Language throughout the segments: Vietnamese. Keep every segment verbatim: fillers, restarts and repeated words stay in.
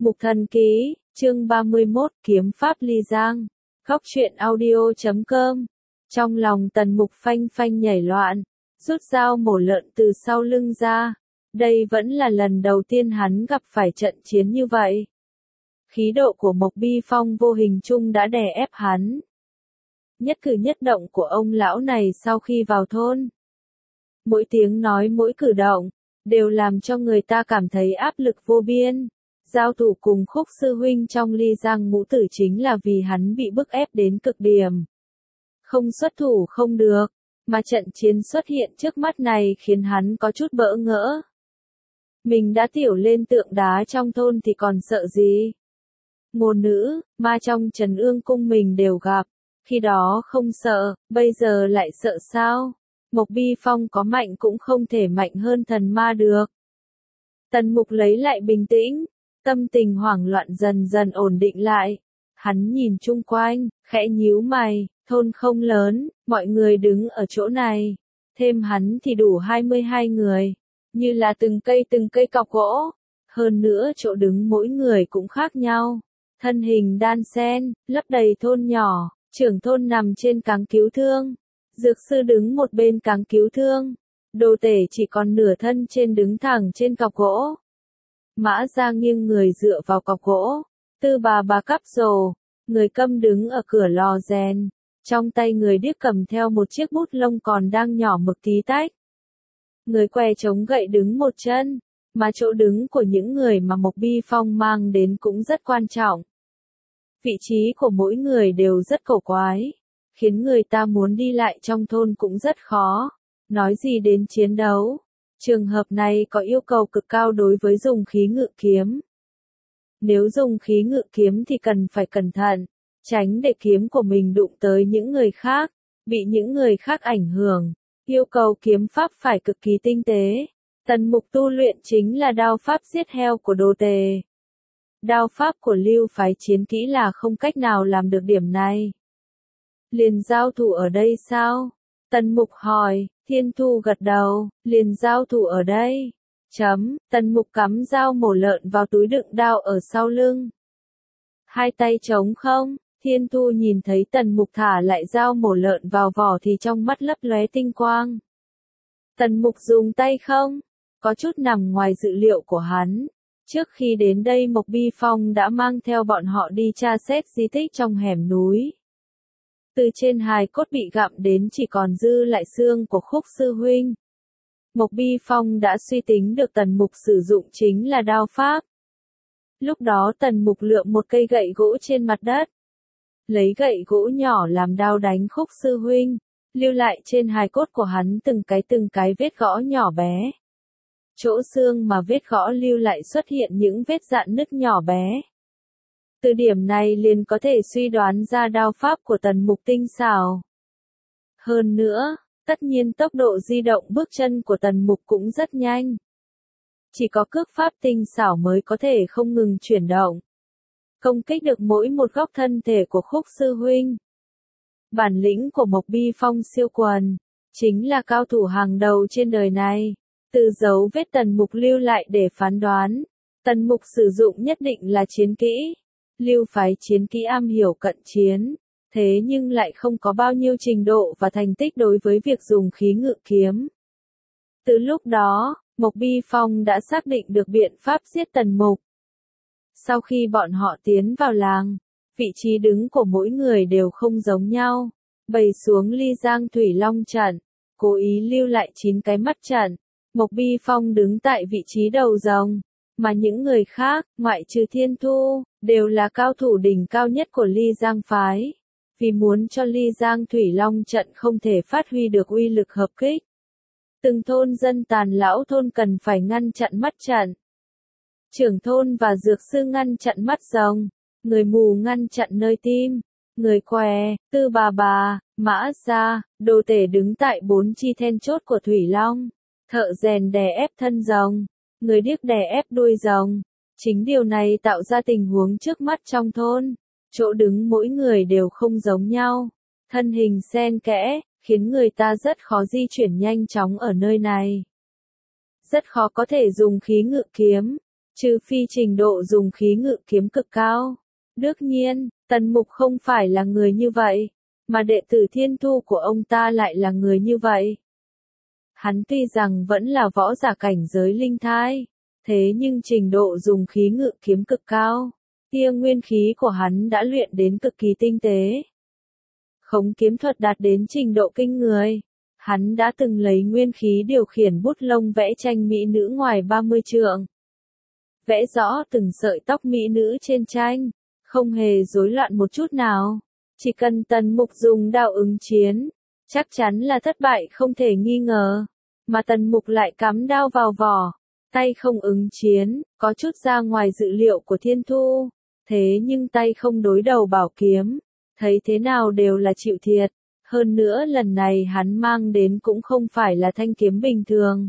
Mục Thần Ký, chương ba mươi mốt, Kiếm Pháp Ly Giang. Góc truyện audio chấm com. Trong lòng Tần Mục phanh phanh nhảy loạn, rút dao mổ lợn từ sau lưng ra. Đây vẫn là lần đầu tiên hắn gặp phải trận chiến như vậy. Khí độ của Mộc Bi Phong vô hình chung đã đè ép hắn. Nhất cử nhất động của ông lão này sau khi vào thôn. Mỗi tiếng nói mỗi cử động, đều làm cho người ta cảm thấy áp lực vô biên. Giao thủ cùng Khúc sư huynh trong Ly Giang ngũ tử chính là vì hắn bị bức ép đến cực điểm. Không xuất thủ không được, mà trận chiến xuất hiện trước mắt này khiến hắn có chút bỡ ngỡ. Mình đã tiểu lên tượng đá trong thôn thì còn sợ gì? Ngôn nữ, ma trong Trấn Ương cung mình đều gặp, khi đó không sợ, bây giờ lại sợ sao? Mộc Bi Phong có mạnh cũng không thể mạnh hơn thần ma được. Tần Mục lấy lại bình tĩnh, tâm tình hoảng loạn dần dần ổn định lại. Hắn nhìn chung quanh, khẽ nhíu mày, thôn không lớn, mọi người đứng ở chỗ này. Thêm hắn thì đủ hai mươi hai người, như là từng cây từng cây cọc gỗ. Hơn nữa chỗ đứng mỗi người cũng khác nhau. Thân hình đan xen, lấp đầy thôn nhỏ, trưởng thôn nằm trên cáng cứu thương. Dược sư đứng một bên cáng cứu thương. Đồ tể chỉ còn nửa thân trên đứng thẳng trên cọc gỗ. Mã Gia nghiêng người dựa vào cọc gỗ. Tư bà bà cắp rồ. Người câm đứng ở cửa lò rèn. Trong tay người điếc cầm theo một chiếc bút lông còn đang nhỏ mực tí tách. Người què chống gậy đứng một chân. Mà chỗ đứng của những người mà Mộc Bi Phong mang đến cũng rất quan trọng. Vị trí của mỗi người đều rất cổ quái, khiến người ta muốn đi lại trong thôn cũng rất khó. Nói gì đến chiến đấu, trường hợp này có yêu cầu cực cao đối với dùng khí ngự kiếm. Nếu dùng khí ngự kiếm thì cần phải cẩn thận, tránh để kiếm của mình đụng tới những người khác, bị những người khác ảnh hưởng. Yêu cầu kiếm pháp phải cực kỳ tinh tế. Tần Mục tu luyện chính là đao pháp giết heo của Đồ Tề. Đao pháp của lưu phái chiến kỹ là không cách nào làm được điểm này. Liền giao thủ ở đây sao? Tần Mục hỏi. Thiên Thu gật đầu. Liền giao thủ ở đây. Chấm. Tần Mục cắm dao mổ lợn vào túi đựng đao ở sau lưng. Hai tay trống không? Thiên Thu nhìn thấy Tần Mục thả lại dao mổ lợn vào vỏ thì trong mắt lấp lóe tinh quang. Tần Mục dùng tay không? Có chút nằm ngoài dự liệu của hắn. Trước khi đến đây Mộc Bi Phong đã mang theo bọn họ đi tra xét di tích trong hẻm núi. Từ trên hài cốt bị gặm đến chỉ còn dư lại xương của Khúc sư huynh. Mộc Bi Phong đã suy tính được Tần Mục sử dụng chính là đao pháp. Lúc đó Tần Mục lượm một cây gậy gỗ trên mặt đất. Lấy gậy gỗ nhỏ làm đao đánh Khúc sư huynh, lưu lại trên hài cốt của hắn từng cái từng cái vết gõ nhỏ bé. Chỗ xương mà vết gõ lưu lại xuất hiện những vết dạn nứt nhỏ bé. Từ điểm này liền có thể suy đoán ra đao pháp của Tần Mục tinh xảo. Hơn nữa, tất nhiên tốc độ di động bước chân của Tần Mục cũng rất nhanh. Chỉ có cước pháp tinh xảo mới có thể không ngừng chuyển động, công kích được mỗi một góc thân thể của Khúc sư huynh. Bản lĩnh của Mộc Bi Phong siêu quần, chính là cao thủ hàng đầu trên đời này. Từ dấu vết Tần Mục lưu lại để phán đoán, Tần Mục sử dụng nhất định là chiến kỹ. Lưu phái chiến kỹ am hiểu cận chiến, thế nhưng lại không có bao nhiêu trình độ và thành tích đối với việc dùng khí ngự kiếm. Từ lúc đó, Mộc Bi Phong đã xác định được biện pháp giết Tần Mục. Sau khi bọn họ tiến vào làng, vị trí đứng của mỗi người đều không giống nhau. Bày xuống Ly Giang Thủy Long trận, cố ý lưu lại chín cái mắt trận. Mộc Bi Phong đứng tại vị trí đầu rồng, mà những người khác, ngoại trừ Thiên Thu, đều là cao thủ đỉnh cao nhất của Ly Giang phái. Vì muốn cho Ly Giang Thủy Long trận không thể phát huy được uy lực hợp kích. Từng thôn dân tàn lão thôn cần phải ngăn chặn mắt trận. Trưởng thôn và dược sư ngăn chặn mắt rồng, người mù ngăn chặn nơi tim, người què, Tư bà bà, Mã Gia, Đồ Tể đứng tại bốn chi then chốt của Thủy Long. Thợ rèn đè ép thân rồng, người điếc đè ép đuôi rồng. Chính điều này tạo ra tình huống trước mắt trong thôn. Chỗ đứng mỗi người đều không giống nhau. Thân hình xen kẽ, khiến người ta rất khó di chuyển nhanh chóng ở nơi này. Rất khó có thể dùng khí ngự kiếm. Trừ phi trình độ dùng khí ngự kiếm cực cao. Đương nhiên, Tần Mục không phải là người như vậy, mà đệ tử Thiên Thu của ông ta lại là người như vậy. Hắn tuy rằng vẫn là võ giả cảnh giới linh thai, thế nhưng trình độ dùng khí ngự kiếm cực cao, tia nguyên khí của hắn đã luyện đến cực kỳ tinh tế. Khống kiếm thuật đạt đến trình độ kinh người. Hắn đã từng lấy nguyên khí điều khiển bút lông vẽ tranh mỹ nữ ngoài ba mươi trượng. Vẽ rõ từng sợi tóc mỹ nữ trên tranh, không hề rối loạn một chút nào. Chỉ cần Tần Mục dùng đao ứng chiến, chắc chắn là thất bại không thể nghi ngờ. Mà Tần Mục lại cắm đao vào vỏ, tay không ứng chiến, có chút ra ngoài dự liệu của Thiên Thu. Thế nhưng tay không đối đầu bảo kiếm, thấy thế nào đều là chịu thiệt. Hơn nữa lần này hắn mang đến cũng không phải là thanh kiếm bình thường,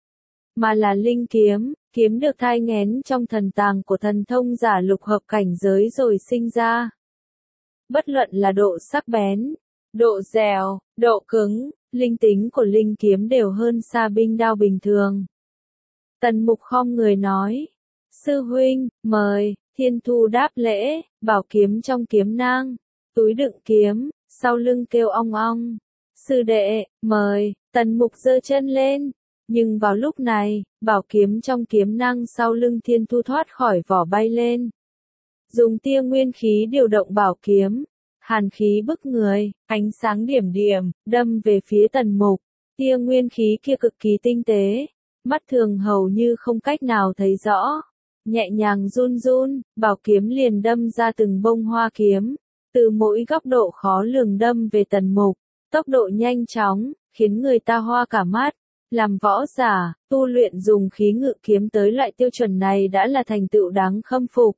mà là linh kiếm, kiếm được thai nghén trong thần tàng của thần thông giả lục hợp cảnh giới rồi sinh ra. Bất luận là độ sắc bén, độ dẻo, độ cứng, linh tính của linh kiếm đều hơn xa binh đao bình thường. Tần Mục khom người nói, sư huynh, mời. Thiên Thu đáp lễ, bảo kiếm trong kiếm nang, túi đựng kiếm, sau lưng kêu ong ong. Sư đệ, mời. Tần Mục giơ chân lên. Nhưng vào lúc này, bảo kiếm trong kiếm nang sau lưng Thiên Thu thoát khỏi vỏ bay lên. Dùng tia nguyên khí điều động bảo kiếm, hàn khí bức người, ánh sáng điểm điểm, đâm về phía Tần Mục. Tia nguyên khí kia cực kỳ tinh tế, mắt thường hầu như không cách nào thấy rõ. Nhẹ nhàng run run, bảo kiếm liền đâm ra từng bông hoa kiếm, từ mỗi góc độ khó lường đâm về Tần Mục, tốc độ nhanh chóng, khiến người ta hoa cả mắt. Làm võ giả, tu luyện dùng khí ngự kiếm tới loại tiêu chuẩn này đã là thành tựu đáng khâm phục.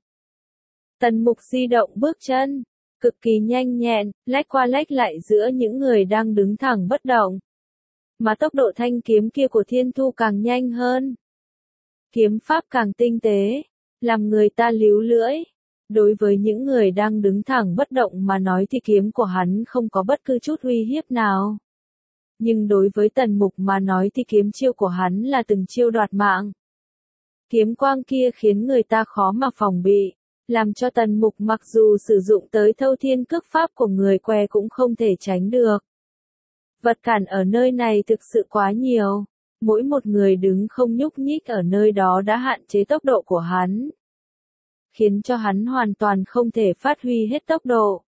Tần Mục di động bước chân, cực kỳ nhanh nhẹn, lách qua lách lại giữa những người đang đứng thẳng bất động. Mà tốc độ thanh kiếm kia của Thiên Thu càng nhanh hơn. Kiếm pháp càng tinh tế, làm người ta líu lưỡi. Đối với những người đang đứng thẳng bất động mà nói thì kiếm của hắn không có bất cứ chút uy hiếp nào. Nhưng đối với Tần Mục mà nói thì kiếm chiêu của hắn là từng chiêu đoạt mạng. Kiếm quang kia khiến người ta khó mà phòng bị, làm cho Tần Mục mặc dù sử dụng tới thâu thiên cước pháp của người què cũng không thể tránh được. Vật cản ở nơi này thực sự quá nhiều. Mỗi một người đứng không nhúc nhích ở nơi đó đã hạn chế tốc độ của hắn, khiến cho hắn hoàn toàn không thể phát huy hết tốc độ.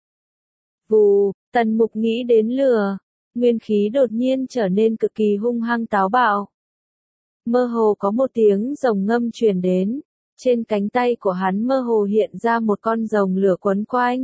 Vù, Tần Mục nghĩ đến lửa, nguyên khí đột nhiên trở nên cực kỳ hung hăng táo bạo. Mơ hồ có một tiếng rồng ngâm truyền đến, trên cánh tay của hắn mơ hồ hiện ra một con rồng lửa quấn quanh.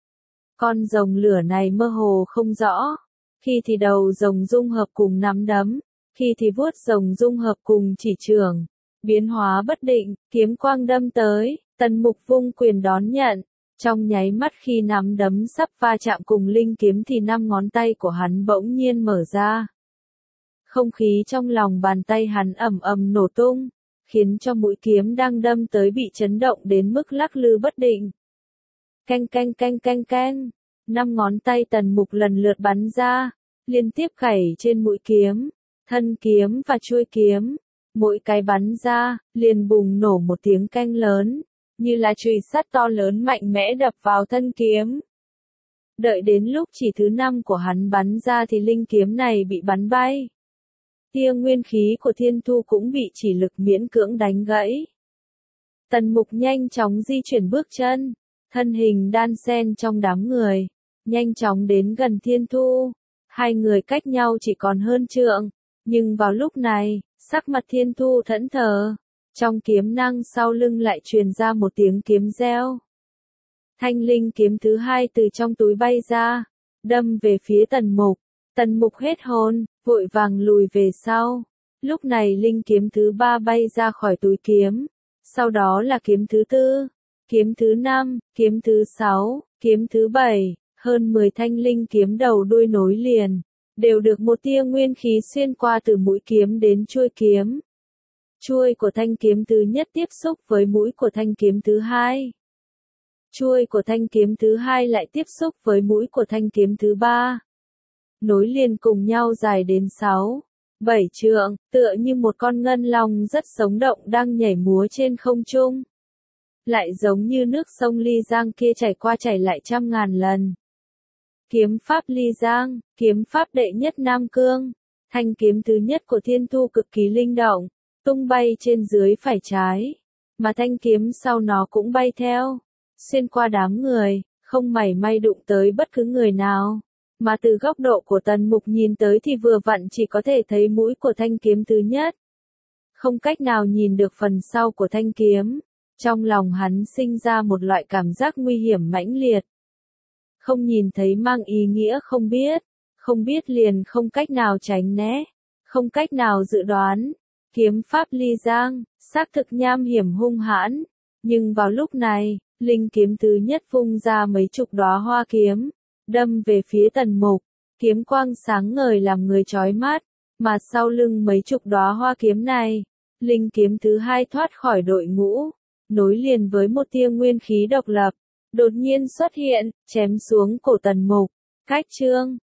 Con rồng lửa này mơ hồ không rõ, khi thì đầu rồng dung hợp cùng nắm đấm, khi thì vuốt rồng dung hợp cùng chỉ trường, biến hóa bất định, kiếm quang đâm tới, Tần Mục vung quyền đón nhận, trong nháy mắt khi nắm đấm sắp va chạm cùng linh kiếm thì năm ngón tay của hắn bỗng nhiên mở ra. Không khí trong lòng bàn tay hắn ầm ầm nổ tung, khiến cho mũi kiếm đang đâm tới bị chấn động đến mức lắc lư bất định. Canh canh canh canh canh, năm ngón tay Tần Mục lần lượt bắn ra, liên tiếp khảy trên mũi kiếm, thân kiếm và chuôi kiếm. Mỗi cái bắn ra, liền bùng nổ một tiếng canh lớn, như là chùy sắt to lớn mạnh mẽ đập vào thân kiếm. Đợi đến lúc chỉ thứ năm của hắn bắn ra thì linh kiếm này bị bắn bay. Tia nguyên khí của Thiên Thu cũng bị chỉ lực miễn cưỡng đánh gãy. Tần Mục nhanh chóng di chuyển bước chân, thân hình đan xen trong đám người, nhanh chóng đến gần Thiên Thu. Hai người cách nhau chỉ còn hơn trượng, nhưng vào lúc này, sắc mặt Thiên Thu thẫn thờ, trong kiếm năng sau lưng lại truyền ra một tiếng kiếm reo. Thanh linh kiếm thứ hai từ trong túi bay ra, đâm về phía Tần Mục. Tần Mục hết hồn, vội vàng lùi về sau. Lúc này linh kiếm thứ ba bay ra khỏi túi kiếm, sau đó là kiếm thứ tư, kiếm thứ năm, kiếm thứ sáu, kiếm thứ bảy, hơn mười thanh linh kiếm đầu đuôi nối liền, đều được một tia nguyên khí xuyên qua từ mũi kiếm đến chuôi kiếm. Chuôi của thanh kiếm thứ nhất tiếp xúc với mũi của thanh kiếm thứ hai. Chuôi của thanh kiếm thứ hai lại tiếp xúc với mũi của thanh kiếm thứ ba. Nối liền cùng nhau dài đến sáu, Bảy trượng, tựa như một con ngân long rất sống động đang nhảy múa trên không trung. Lại giống như nước sông Ly Giang kia chảy qua chảy lại trăm ngàn lần. Kiếm pháp Ly Giang, kiếm pháp đệ nhất Nam Cương. Thanh kiếm thứ nhất của Thiên Thu cực kỳ linh động, tung bay trên dưới phải trái. Mà thanh kiếm sau nó cũng bay theo, xuyên qua đám người, không mảy may đụng tới bất cứ người nào. Mà từ góc độ của Tần Mục nhìn tới thì vừa vặn chỉ có thể thấy mũi của thanh kiếm thứ nhất. Không cách nào nhìn được phần sau của thanh kiếm. Trong lòng hắn sinh ra một loại cảm giác nguy hiểm mãnh liệt. Không nhìn thấy mang ý nghĩa không biết. Không biết liền không cách nào tránh né. Không cách nào dự đoán. Kiếm pháp Ly Giang, xác thực nham hiểm hung hãn. Nhưng vào lúc này, linh kiếm thứ nhất vung ra mấy chục đóa hoa kiếm. Đâm về phía Tần Mục, kiếm quang sáng ngời làm người chói mắt, mà sau lưng mấy chục đóa hoa kiếm này, linh kiếm thứ hai thoát khỏi đội ngũ, nối liền với một tia nguyên khí độc lập, đột nhiên xuất hiện, chém xuống cổ Tần Mục. Cách chương